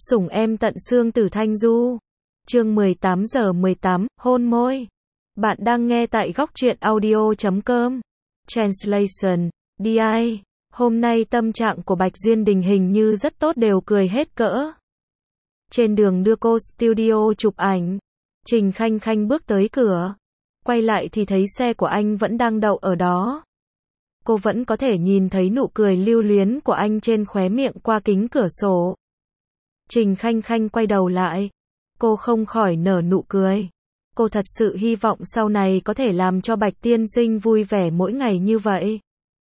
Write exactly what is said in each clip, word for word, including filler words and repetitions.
Sủng em tận xương Tử Thanh Du. Chương mười tám giờ mười tám, hôn môi. Bạn đang nghe tại góc truyện audio chấm com. Translation, đê i. Hôm nay tâm trạng của Bạch Duyên Đình hình như rất tốt, đều cười hết cỡ. Trên đường đưa cô studio chụp ảnh, Trình Khanh Khanh bước tới cửa. Quay lại thì thấy xe của anh vẫn đang đậu ở đó. Cô vẫn có thể nhìn thấy nụ cười lưu luyến của anh trên khóe miệng qua kính cửa sổ. Trình Khanh Khanh quay đầu lại. Cô không khỏi nở nụ cười. Cô thật sự hy vọng sau này có thể làm cho Bạch tiên sinh vui vẻ mỗi ngày như vậy.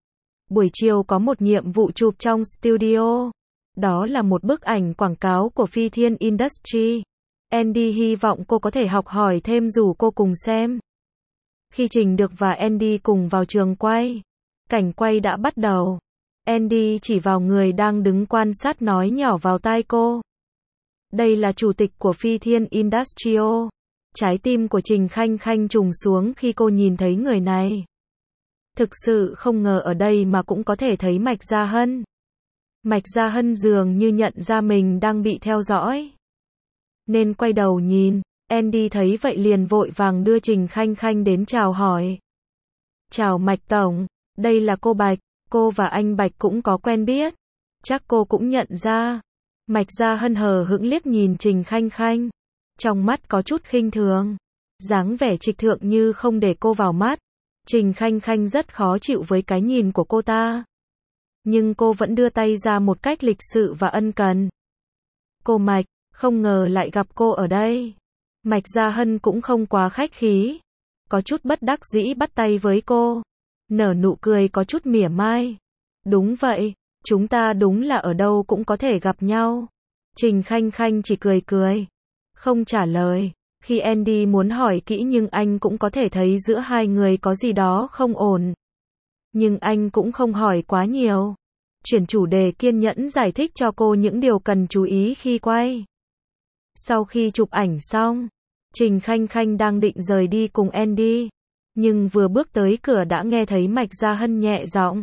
Buổi chiều có một nhiệm vụ chụp trong studio. Đó là một bức ảnh quảng cáo của Phi Thiên Industry. Andy hy vọng cô có thể học hỏi thêm, rủ cô cùng xem. Khi Trình Được và Andy cùng vào trường quay, cảnh quay đã bắt đầu. Andy chỉ vào người đang đứng quan sát, nói nhỏ vào tai cô. Đây là chủ tịch của Phi Thiên Industrial. Trái tim của Trình Khanh Khanh trùng xuống khi cô nhìn thấy người này. Thực sự không ngờ ở đây mà cũng có thể thấy Mạch Gia Hân. Mạch Gia Hân dường như nhận ra mình đang bị theo dõi, nên quay đầu nhìn. Andy thấy vậy liền vội vàng đưa Trình Khanh Khanh đến chào hỏi. Chào Mạch Tổng, đây là cô Bạch. Cô và anh Bạch cũng có quen biết. Chắc cô cũng nhận ra. Mạch Gia Hân hờ hững liếc nhìn Trình Khanh Khanh. Trong mắt có chút khinh thường. Dáng vẻ trịch thượng như không để cô vào mắt. Trình Khanh Khanh rất khó chịu với cái nhìn của cô ta. Nhưng cô vẫn đưa tay ra một cách lịch sự và ân cần. Cô Mạch, không ngờ lại gặp cô ở đây. Mạch Gia Hân cũng không quá khách khí. Có chút bất đắc dĩ bắt tay với cô. Nở nụ cười có chút mỉa mai. Đúng vậy, chúng ta đúng là ở đâu cũng có thể gặp nhau. Trình Khanh Khanh chỉ cười cười, không trả lời. Khi Andy muốn hỏi kỹ nhưng anh cũng có thể thấy giữa hai người có gì đó không ổn. Nhưng anh cũng không hỏi quá nhiều. Chuyển chủ đề, kiên nhẫn giải thích cho cô những điều cần chú ý khi quay. Sau khi chụp ảnh xong, Trình Khanh Khanh đang định rời đi cùng Andy. Nhưng vừa bước tới cửa đã nghe thấy Mạch Gia Hân nhẹ giọng.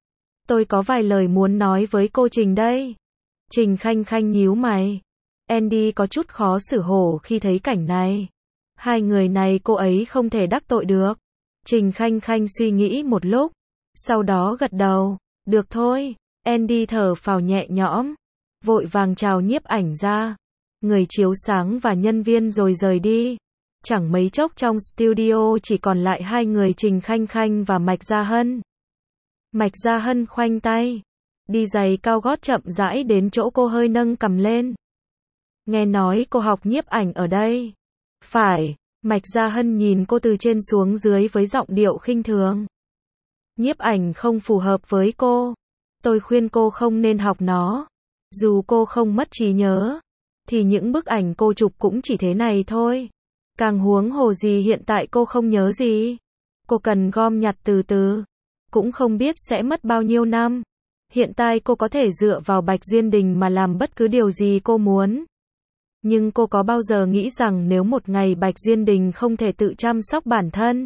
Tôi có vài lời muốn nói với cô Trình đây. Trình Khanh Khanh nhíu mày. Andy có chút khó xử hổ khi thấy cảnh này. Hai người này cô ấy không thể đắc tội được. Trình Khanh Khanh suy nghĩ một lúc, sau đó gật đầu. Được thôi. Andy thở phào nhẹ nhõm, vội vàng chào nhiếp ảnh ra, người chiếu sáng và nhân viên rồi rời đi. Chẳng mấy chốc trong studio chỉ còn lại hai người, Trình Khanh Khanh và Mạch Gia Hân. Mạch Gia Hân khoanh tay, đi giày cao gót chậm rãi đến chỗ cô, hơi nâng cằm lên. Nghe nói cô học nhiếp ảnh ở đây. Phải. Mạch Gia Hân nhìn cô từ trên xuống dưới với giọng điệu khinh thường. Nhiếp ảnh không phù hợp với cô. Tôi khuyên cô không nên học nó. Dù cô không mất trí nhớ, thì những bức ảnh cô chụp cũng chỉ thế này thôi. Càng huống hồ gì hiện tại cô không nhớ gì. Cô cần gom nhặt từ từ. Cũng không biết sẽ mất bao nhiêu năm. Hiện tại cô có thể dựa vào Bạch Duyên Đình mà làm bất cứ điều gì cô muốn. Nhưng cô có bao giờ nghĩ rằng nếu một ngày Bạch Duyên Đình không thể tự chăm sóc bản thân,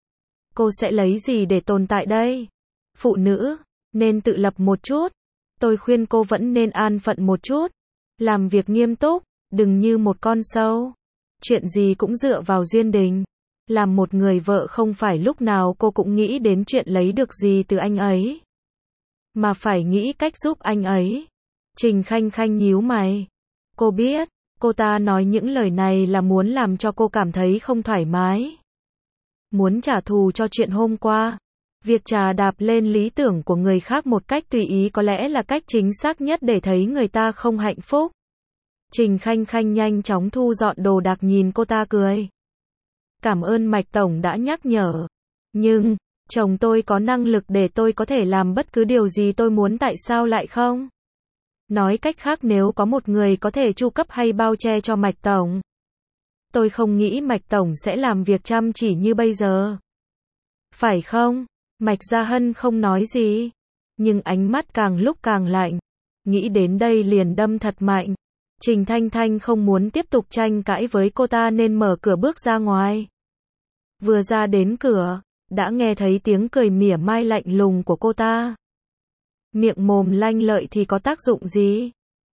cô sẽ lấy gì để tồn tại đây? Phụ nữ nên tự lập một chút. Tôi khuyên cô vẫn nên an phận một chút. Làm việc nghiêm túc, đừng như một con sâu. Chuyện gì cũng dựa vào Duyên Đình. Làm một người vợ không phải lúc nào cô cũng nghĩ đến chuyện lấy được gì từ anh ấy, mà phải nghĩ cách giúp anh ấy. Trình Khanh Khanh nhíu mày. Cô biết, cô ta nói những lời này là muốn làm cho cô cảm thấy không thoải mái. Muốn trả thù cho chuyện hôm qua. Việc trà đạp lên lý tưởng của người khác một cách tùy ý có lẽ là cách chính xác nhất để thấy người ta không hạnh phúc. Trình Khanh Khanh nhanh chóng thu dọn đồ đạc, nhìn cô ta cười. Cảm ơn Mạch Tổng đã nhắc nhở. Nhưng, chồng tôi có năng lực để tôi có thể làm bất cứ điều gì tôi muốn, tại sao lại không? Nói cách khác, nếu có một người có thể chu cấp hay bao che cho Mạch Tổng, tôi không nghĩ Mạch Tổng sẽ làm việc chăm chỉ như bây giờ. Phải không? Mạch Gia Hân không nói gì, nhưng ánh mắt càng lúc càng lạnh. Nghĩ đến đây liền đâm thật mạnh. Trình Thanh Thanh không muốn tiếp tục tranh cãi với cô ta nên mở cửa bước ra ngoài. Vừa ra đến cửa, đã nghe thấy tiếng cười mỉa mai lạnh lùng của cô ta. Miệng mồm lanh lợi thì có tác dụng gì?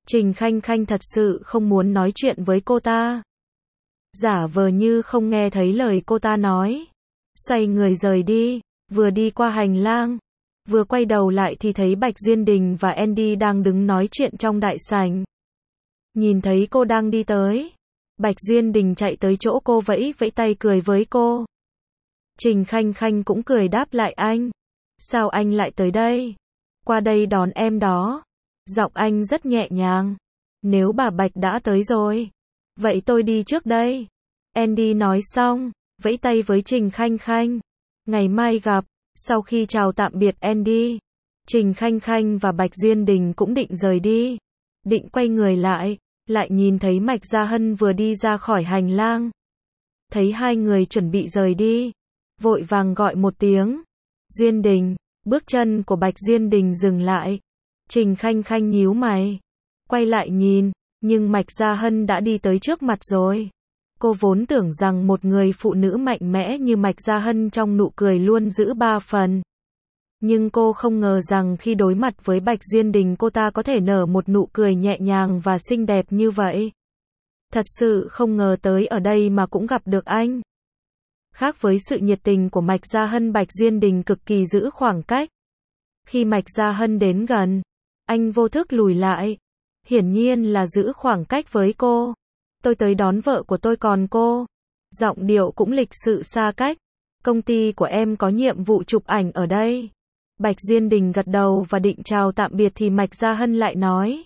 Trình Khanh Khanh thật sự không muốn nói chuyện với cô ta. Giả vờ như không nghe thấy lời cô ta nói. Xoay người rời đi, vừa đi qua hành lang, vừa quay đầu lại thì thấy Bạch Duyên Đình và Andy đang đứng nói chuyện trong đại sảnh. Nhìn thấy cô đang đi tới, Bạch Duyên Đình chạy tới chỗ cô vẫy vẫy tay cười với cô. Trình Khanh Khanh cũng cười đáp lại anh. Sao anh lại tới đây? Qua đây đón em đó. Giọng anh rất nhẹ nhàng. Nếu bà Bạch đã tới rồi, vậy tôi đi trước đây. Andy nói xong, vẫy tay với Trình Khanh Khanh. Ngày mai gặp. Sau khi chào tạm biệt Andy, Trình Khanh Khanh và Bạch Duyên Đình cũng định rời đi. Định quay người lại, lại nhìn thấy Mạch Gia Hân vừa đi ra khỏi hành lang. Thấy hai người chuẩn bị rời đi, vội vàng gọi một tiếng. Duyên Đình, bước chân của Bạch Duyên Đình dừng lại. Trình Khanh Khanh nhíu mày, quay lại nhìn, nhưng Mạch Gia Hân đã đi tới trước mặt rồi. Cô vốn tưởng rằng một người phụ nữ mạnh mẽ như Mạch Gia Hân trong nụ cười luôn giữ ba phần. Nhưng cô không ngờ rằng khi đối mặt với Bạch Duyên Đình cô ta có thể nở một nụ cười nhẹ nhàng và xinh đẹp như vậy. Thật sự không ngờ tới ở đây mà cũng gặp được anh. Khác với sự nhiệt tình của Mạch Gia Hân, Bạch Duyên Đình cực kỳ giữ khoảng cách. Khi Mạch Gia Hân đến gần, anh vô thức lùi lại. Hiển nhiên là giữ khoảng cách với cô. Tôi tới đón vợ của tôi còn cô. Giọng điệu cũng lịch sự xa cách. Công ty của em có nhiệm vụ chụp ảnh ở đây. Bạch Duyên Đình gật đầu và định chào tạm biệt thì Mạch Gia Hân lại nói.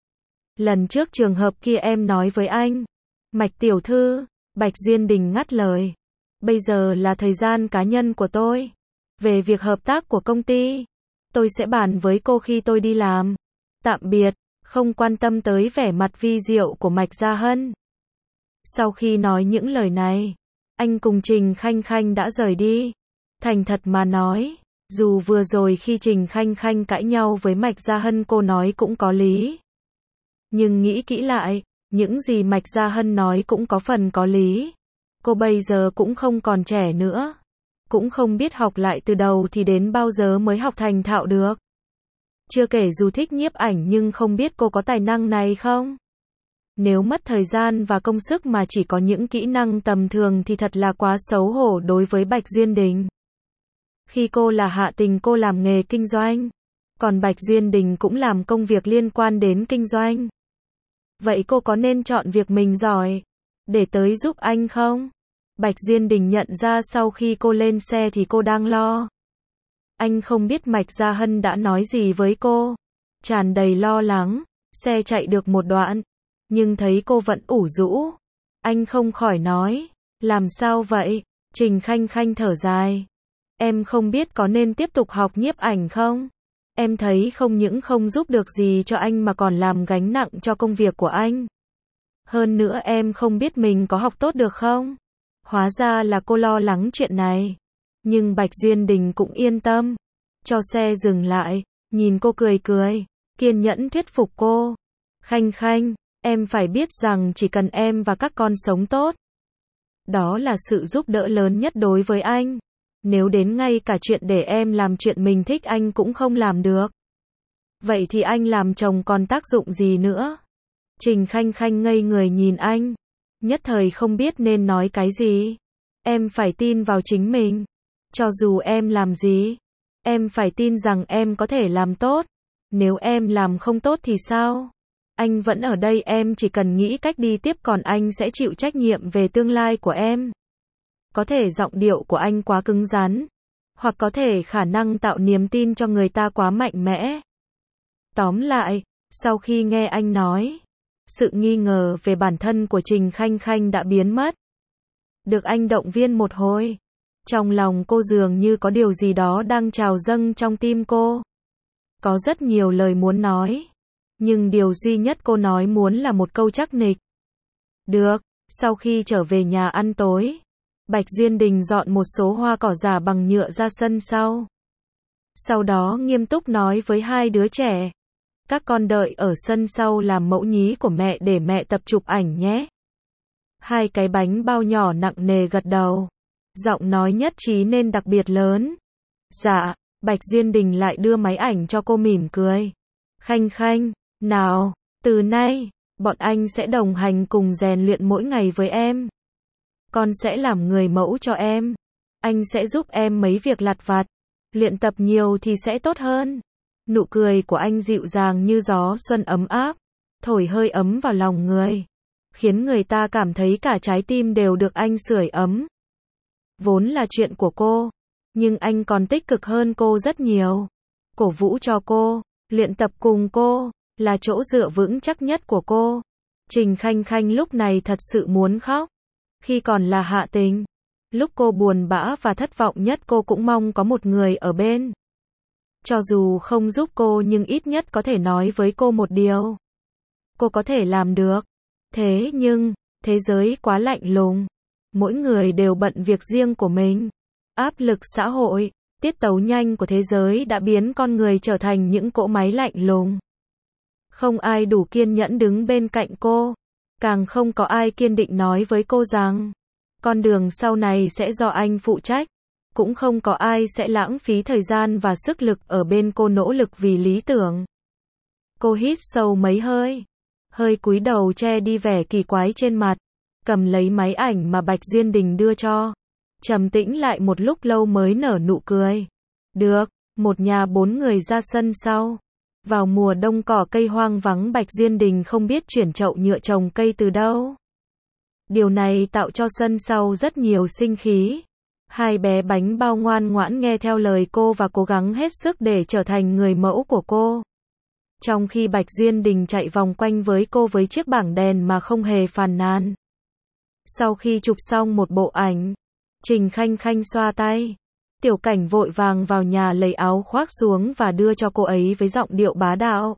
Lần trước trường hợp kia em nói với anh. Mạch tiểu thư, Bạch Duyên Đình ngắt lời. Bây giờ là thời gian cá nhân của tôi. Về việc hợp tác của công ty, tôi sẽ bàn với cô khi tôi đi làm. Tạm biệt, không quan tâm tới vẻ mặt vi diệu của Mạch Gia Hân. Sau khi nói những lời này, anh cùng Trình Khanh Khanh đã rời đi. Thành thật mà nói, dù vừa rồi khi Trình Khanh Khanh cãi nhau với Mạch Gia Hân cô nói cũng có lý. Nhưng nghĩ kỹ lại, những gì Mạch Gia Hân nói cũng có phần có lý. Cô bây giờ cũng không còn trẻ nữa. Cũng không biết học lại từ đầu thì đến bao giờ mới học thành thạo được. Chưa kể dù thích nhiếp ảnh nhưng không biết cô có tài năng này không? Nếu mất thời gian và công sức mà chỉ có những kỹ năng tầm thường thì thật là quá xấu hổ đối với Bạch Duyên Đình. Khi cô là Hạ Tình cô làm nghề kinh doanh, còn Bạch Duyên Đình cũng làm công việc liên quan đến kinh doanh. Vậy cô có nên chọn việc mình giỏi để tới giúp anh không? Bạch Duyên Đình nhận ra sau khi cô lên xe thì cô đang lo. Anh không biết Mạch Gia Hân đã nói gì với cô. Tràn đầy lo lắng, xe chạy được một đoạn, nhưng thấy cô vẫn ủ rũ. Anh không khỏi nói, làm sao vậy? Trình Khanh Khanh thở dài. Em không biết có nên tiếp tục học nhiếp ảnh không? Em thấy không những không giúp được gì cho anh mà còn làm gánh nặng cho công việc của anh. Hơn nữa em không biết mình có học tốt được không? Hóa ra là cô lo lắng chuyện này. Nhưng Bạch Duyên Đình cũng yên tâm. Cho xe dừng lại, nhìn cô cười cười, kiên nhẫn thuyết phục cô. Khanh Khanh, em phải biết rằng chỉ cần em và các con sống tốt, đó là sự giúp đỡ lớn nhất đối với anh. Nếu đến ngay cả chuyện để em làm chuyện mình thích anh cũng không làm được, vậy thì anh làm chồng còn tác dụng gì nữa? Trình Khanh Khanh ngây người nhìn anh, nhất thời không biết nên nói cái gì. Em phải tin vào chính mình. Cho dù em làm gì, em phải tin rằng em có thể làm tốt. Nếu em làm không tốt thì sao? Anh vẫn ở đây, em chỉ cần nghĩ cách đi tiếp còn anh sẽ chịu trách nhiệm về tương lai của em. Có thể giọng điệu của anh quá cứng rắn, hoặc có thể khả năng tạo niềm tin cho người ta quá mạnh mẽ. Tóm lại, sau khi nghe anh nói, sự nghi ngờ về bản thân của Trình Khanh Khanh đã biến mất. Được anh động viên một hồi, trong lòng cô dường như có điều gì đó đang trào dâng trong tim cô. Có rất nhiều lời muốn nói, nhưng điều duy nhất cô nói muốn là một câu chắc nịch. Được, sau khi trở về nhà ăn tối, Bạch Duyên Đình dọn một số hoa cỏ giả bằng nhựa ra sân sau. Sau đó nghiêm túc nói với hai đứa trẻ. Các con đợi ở sân sau làm mẫu nhí của mẹ để mẹ tập chụp ảnh nhé. Hai cái bánh bao nhỏ nặng nề gật đầu. Giọng nói nhất trí nên đặc biệt lớn. Dạ, Bạch Duyên Đình lại đưa máy ảnh cho cô mỉm cười. Khanh Khanh, nào, Từ nay, bọn anh sẽ đồng hành cùng rèn luyện mỗi ngày với em. Con sẽ làm người mẫu cho em. Anh sẽ giúp em mấy việc lặt vặt. Luyện tập nhiều thì sẽ tốt hơn. Nụ cười của anh dịu dàng như gió xuân ấm áp, thổi hơi ấm vào lòng người, khiến người ta cảm thấy cả trái tim đều được anh sưởi ấm. Vốn là chuyện của cô, nhưng anh còn tích cực hơn cô rất nhiều. Cổ vũ cho cô, luyện tập cùng cô, là chỗ dựa vững chắc nhất của cô. Trình Khanh Khanh lúc này thật sự muốn khóc. Khi còn là Hạ Tình, lúc cô buồn bã và thất vọng nhất cô cũng mong có một người ở bên. Cho dù không giúp cô nhưng ít nhất có thể nói với cô một điều. Cô có thể làm được. Thế nhưng, thế giới quá lạnh lùng. Mỗi người đều bận việc riêng của mình. Áp lực xã hội, tiết tấu nhanh của thế giới đã biến con người trở thành những cỗ máy lạnh lùng. Không ai đủ kiên nhẫn đứng bên cạnh cô. Càng không có ai kiên định nói với cô rằng con đường sau này sẽ do anh phụ trách. Cũng không có ai sẽ lãng phí thời gian và sức lực ở bên cô nỗ lực vì lý tưởng. Cô hít sâu mấy hơi. Hơi cúi đầu che đi vẻ kỳ quái trên mặt. Cầm lấy máy ảnh mà Bạch Duyên Đình đưa cho. Trầm tĩnh lại một lúc lâu mới nở nụ cười. Được, một nhà bốn người ra sân sau. Vào mùa đông cỏ cây hoang vắng Bạch Duyên Đình không biết chuyển chậu nhựa trồng cây từ đâu. Điều này tạo cho sân sau rất nhiều sinh khí. Hai bé bánh bao ngoan ngoãn nghe theo lời cô và cố gắng hết sức để trở thành người mẫu của cô. Trong khi Bạch Duyên Đình chạy vòng quanh với cô với chiếc bảng đèn mà không hề phàn nàn. Sau khi chụp xong một bộ ảnh, Trình Khanh Khanh xoa tay. Tiểu Cảnh vội vàng vào nhà lấy áo khoác xuống và đưa cho cô ấy với giọng điệu bá đạo.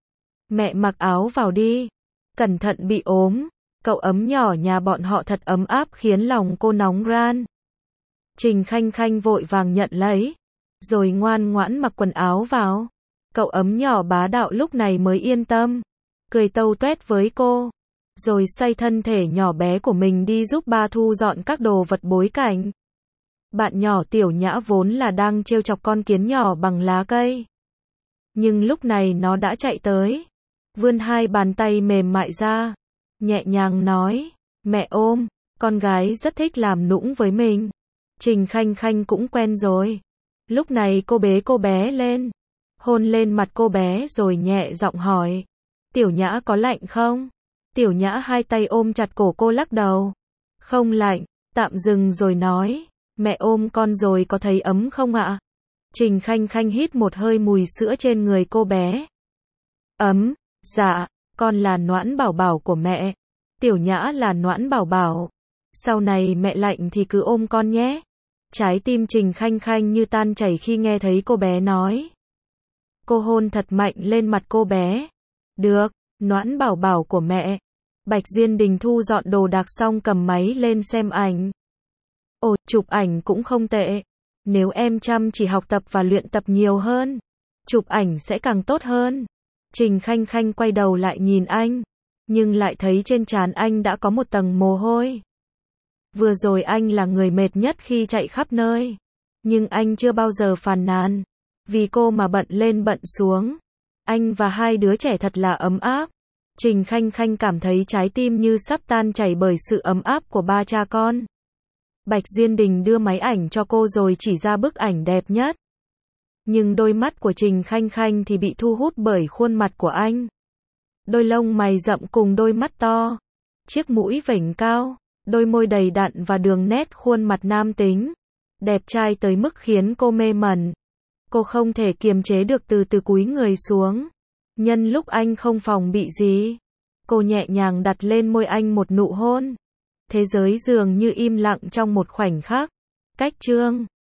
Mẹ mặc áo vào đi. Cẩn thận bị ốm. Cậu ấm nhỏ nhà bọn họ thật ấm áp khiến lòng cô nóng ran. Trình Khanh Khanh vội vàng nhận lấy. Rồi ngoan ngoãn mặc quần áo vào. Cậu ấm nhỏ bá đạo lúc này mới yên tâm. Cười tâu tuét với cô. Rồi xoay thân thể nhỏ bé của mình đi giúp ba thu dọn các đồ vật bối cảnh. Bạn nhỏ Tiểu Nhã vốn là đang trêu chọc con kiến nhỏ bằng lá cây. Nhưng lúc này nó đã chạy tới. Vươn hai bàn tay mềm mại ra. Nhẹ nhàng nói. Mẹ ôm. Con gái rất thích làm nũng với mình. Trình Khanh Khanh cũng quen rồi. Lúc này cô bế cô bé lên. Hôn lên mặt cô bé rồi nhẹ giọng hỏi. Tiểu Nhã có lạnh không? Tiểu Nhã hai tay ôm chặt cổ cô lắc đầu. Không lạnh. Tạm dừng rồi nói. Mẹ ôm con rồi có thấy ấm không ạ? Trình Khanh Khanh hít một hơi mùi sữa trên người cô bé. Ấm. Dạ. Con là Noãn Bảo Bảo của mẹ. Tiểu Nhã là Noãn Bảo Bảo. Sau này mẹ lạnh thì cứ ôm con nhé. Trái tim Trình Khanh Khanh như tan chảy khi nghe thấy cô bé nói. Cô hôn thật mạnh lên mặt cô bé. Được, Noãn Bảo Bảo của mẹ. Bạch Duyên Đình thu dọn đồ đạc xong cầm máy lên xem ảnh. Ồ, chụp ảnh cũng không tệ. Nếu em chăm chỉ học tập và luyện tập nhiều hơn, chụp ảnh sẽ càng tốt hơn. Trình Khanh Khanh quay đầu lại nhìn anh, nhưng lại thấy trên trán anh đã có một tầng mồ hôi. Vừa rồi anh là người mệt nhất khi chạy khắp nơi, nhưng anh chưa bao giờ phàn nàn. Vì cô mà bận lên bận xuống. Anh và hai đứa trẻ thật là ấm áp. Trình Khanh Khanh cảm thấy trái tim như sắp tan chảy bởi sự ấm áp của ba cha con. Bạch Duyên Đình đưa máy ảnh cho cô rồi chỉ ra bức ảnh đẹp nhất. Nhưng đôi mắt của Trình Khanh Khanh thì bị thu hút bởi khuôn mặt của anh. Đôi lông mày rậm cùng đôi mắt to. Chiếc mũi vểnh cao. Đôi môi đầy đặn và đường nét khuôn mặt nam tính. Đẹp trai tới mức khiến cô mê mẩn. Cô không thể kiềm chế được từ từ cúi người xuống. Nhân lúc anh không phòng bị gì, cô nhẹ nhàng đặt lên môi anh một nụ hôn. Thế giới dường như im lặng trong một khoảnh khắc. Cách chương